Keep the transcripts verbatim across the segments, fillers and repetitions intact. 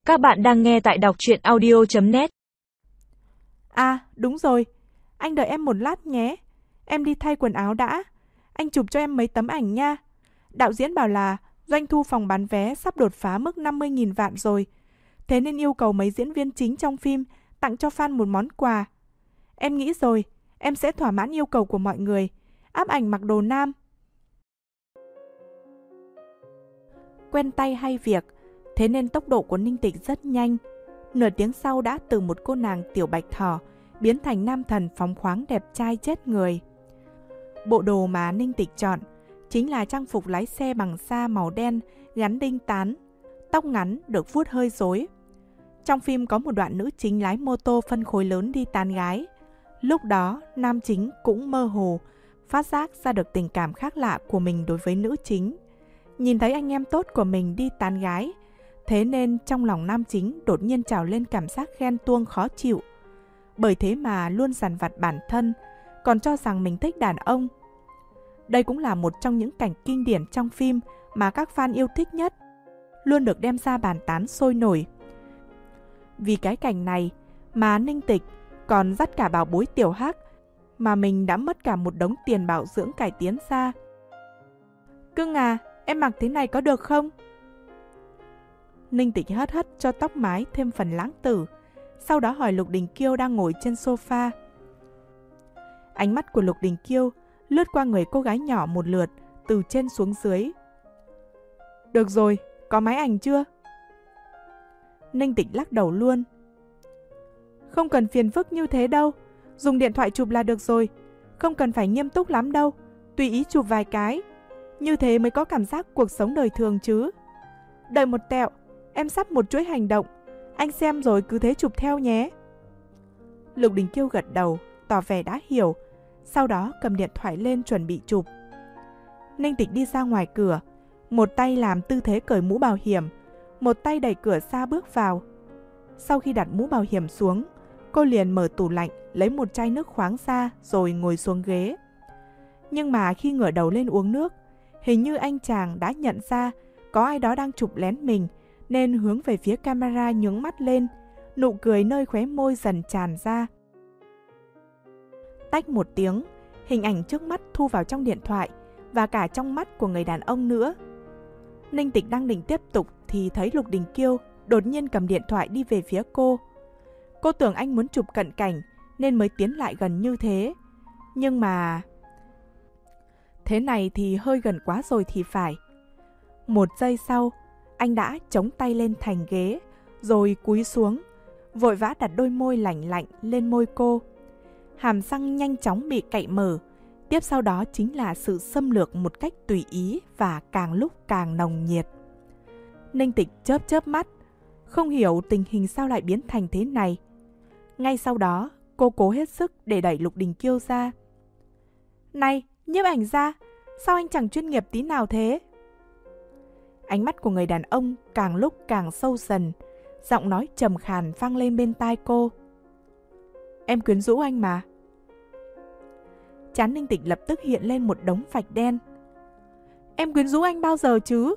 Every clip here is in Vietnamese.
Các bạn đang nghe tại đọc truyện audio chấm net. À, đúng rồi. Anh đợi em một lát nhé. Em đi thay quần áo đã. Anh chụp cho em mấy tấm ảnh nha. Đạo diễn bảo là doanh thu phòng bán vé sắp đột phá mức năm mươi nghìn vạn rồi. Thế nên yêu cầu mấy diễn viên chính trong phim tặng cho fan một món quà. Em nghĩ rồi, em sẽ thỏa mãn yêu cầu của mọi người. Áp ảnh mặc đồ nam. Quen tay hay việc, thế nên tốc độ của Ninh Tịch rất nhanh. Nửa tiếng sau đã từ một cô nàng tiểu bạch thỏ biến thành nam thần phóng khoáng đẹp trai chết người. Bộ đồ mà Ninh Tịch chọn chính là trang phục lái xe bằng sa màu đen gắn đinh tán, tóc ngắn được vuốt hơi rối. Trong phim có một đoạn nữ chính lái mô tô phân khối lớn đi tán gái. Lúc đó nam chính cũng mơ hồ phát giác ra được tình cảm khác lạ của mình đối với nữ chính. Nhìn thấy anh em tốt của mình đi tán gái, thế nên trong lòng nam chính đột nhiên trào lên cảm giác ghen tuông khó chịu. Bởi thế mà luôn dằn vặt bản thân, còn cho rằng mình thích đàn ông. Đây cũng là một trong những cảnh kinh điển trong phim mà các fan yêu thích nhất, luôn được đem ra bàn tán sôi nổi. Vì cái cảnh này mà Ninh Tịch còn dắt cả bảo bối tiểu Hắc mà mình đã mất cả một đống tiền bảo dưỡng cải tiến ra. Cưng à, em mặc thế này có được không? Ninh Tịch hất hất cho tóc mái thêm phần lãng tử, sau đó hỏi Lục Đình Kiêu đang ngồi trên sofa. Ánh mắt của Lục Đình Kiêu lướt qua người cô gái nhỏ một lượt, từ trên xuống dưới. Được rồi, có máy ảnh chưa? Ninh Tịch lắc đầu luôn. Không cần phiền phức như thế đâu, dùng điện thoại chụp là được rồi, không cần phải nghiêm túc lắm đâu, tùy ý chụp vài cái. Như thế mới có cảm giác cuộc sống đời thường chứ. Đợi một tẹo, em sắp một chuỗi hành động, anh xem rồi cứ thế chụp theo nhé. Lục Đình Kiêu gật đầu, tỏ vẻ đã hiểu, sau đó cầm điện thoại lên chuẩn bị chụp. Ninh Tịch đi ra ngoài cửa, một tay làm tư thế cởi mũ bảo hiểm, một tay đẩy cửa ra bước vào. Sau khi đặt mũ bảo hiểm xuống, cô liền mở tủ lạnh, lấy một chai nước khoáng ra rồi ngồi xuống ghế. Nhưng mà khi ngửa đầu lên uống nước, hình như anh chàng đã nhận ra có ai đó đang chụp lén mình, nên hướng về phía camera nhướng mắt lên, nụ cười nơi khóe môi dần tràn ra. Tách một tiếng, hình ảnh trước mắt thu vào trong điện thoại và cả trong mắt của người đàn ông nữa. Ninh Tịch đang định tiếp tục thì thấy Lục Đình Kiêu đột nhiên cầm điện thoại đi về phía cô. Cô tưởng anh muốn chụp cận cảnh nên mới tiến lại gần như thế. Nhưng mà... thế này thì hơi gần quá rồi thì phải. Một giây sau, anh đã chống tay lên thành ghế, rồi cúi xuống, vội vã đặt đôi môi lạnh lạnh lên môi cô. Hàm răng nhanh chóng bị cạy mở, tiếp sau đó chính là sự xâm lược một cách tùy ý và càng lúc càng nồng nhiệt. Ninh Tịch chớp chớp mắt, không hiểu tình hình sao lại biến thành thế này. Ngay sau đó, cô cố hết sức để đẩy Lục Đình Kiêu ra. Này, nhiếp ảnh gia, sao anh chẳng chuyên nghiệp tí nào thế? Ánh mắt của người đàn ông càng lúc càng sâu dần, giọng nói trầm khàn vang lên bên tai cô. Em quyến rũ anh mà. Trán Ninh Tịch lập tức hiện lên một đống vạch đen. Em quyến rũ anh bao giờ chứ?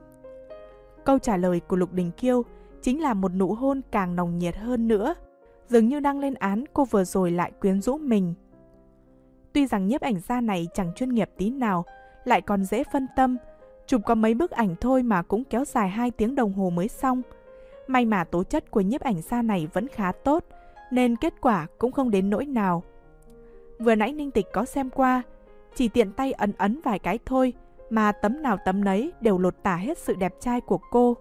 Câu trả lời của Lục Đình Kiêu chính là một nụ hôn càng nồng nhiệt hơn nữa, dường như đang lên án cô vừa rồi lại quyến rũ mình. Tuy rằng nhiếp ảnh gia này chẳng chuyên nghiệp tí nào, lại còn dễ phân tâm, chụp có mấy bức ảnh thôi mà cũng kéo dài hai tiếng đồng hồ mới xong. May mà tố chất của nhiếp ảnh gia này vẫn khá tốt, nên kết quả cũng không đến nỗi nào. Vừa nãy Ninh Tịch có xem qua, chỉ tiện tay ấn ấn vài cái thôi mà tấm nào tấm nấy đều lột tả hết sự đẹp trai của cô.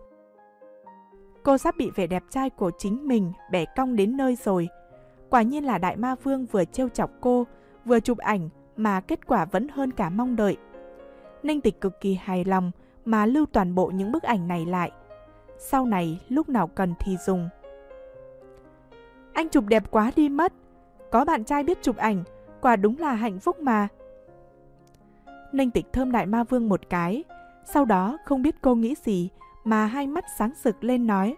Cô sắp bị vẻ đẹp trai của chính mình bẻ cong đến nơi rồi. Quả nhiên là đại ma vương vừa trêu chọc cô, vừa chụp ảnh mà kết quả vẫn hơn cả mong đợi. Ninh Tịch cực kỳ hài lòng mà lưu toàn bộ những bức ảnh này lại. Sau này lúc nào cần thì dùng. Anh chụp đẹp quá đi mất. Có bạn trai biết chụp ảnh, quả đúng là hạnh phúc mà. Ninh Tịch thơm đại ma vương một cái, sau đó không biết cô nghĩ gì mà hai mắt sáng rực lên nói.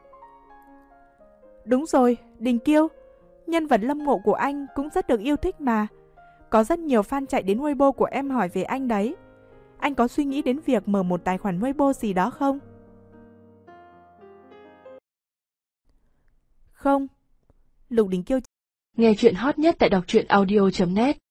Đúng rồi, Đình Kiêu, nhân vật Lâm Ngộ của anh cũng rất được yêu thích mà. Có rất nhiều fan chạy đến Weibo của em hỏi về anh đấy. Anh có suy nghĩ đến việc mở một tài khoản Weibo gì đó không? Không. Lục Đình Kiêu. Nghe chuyện hot nhất tại đọc truyện audio chấm net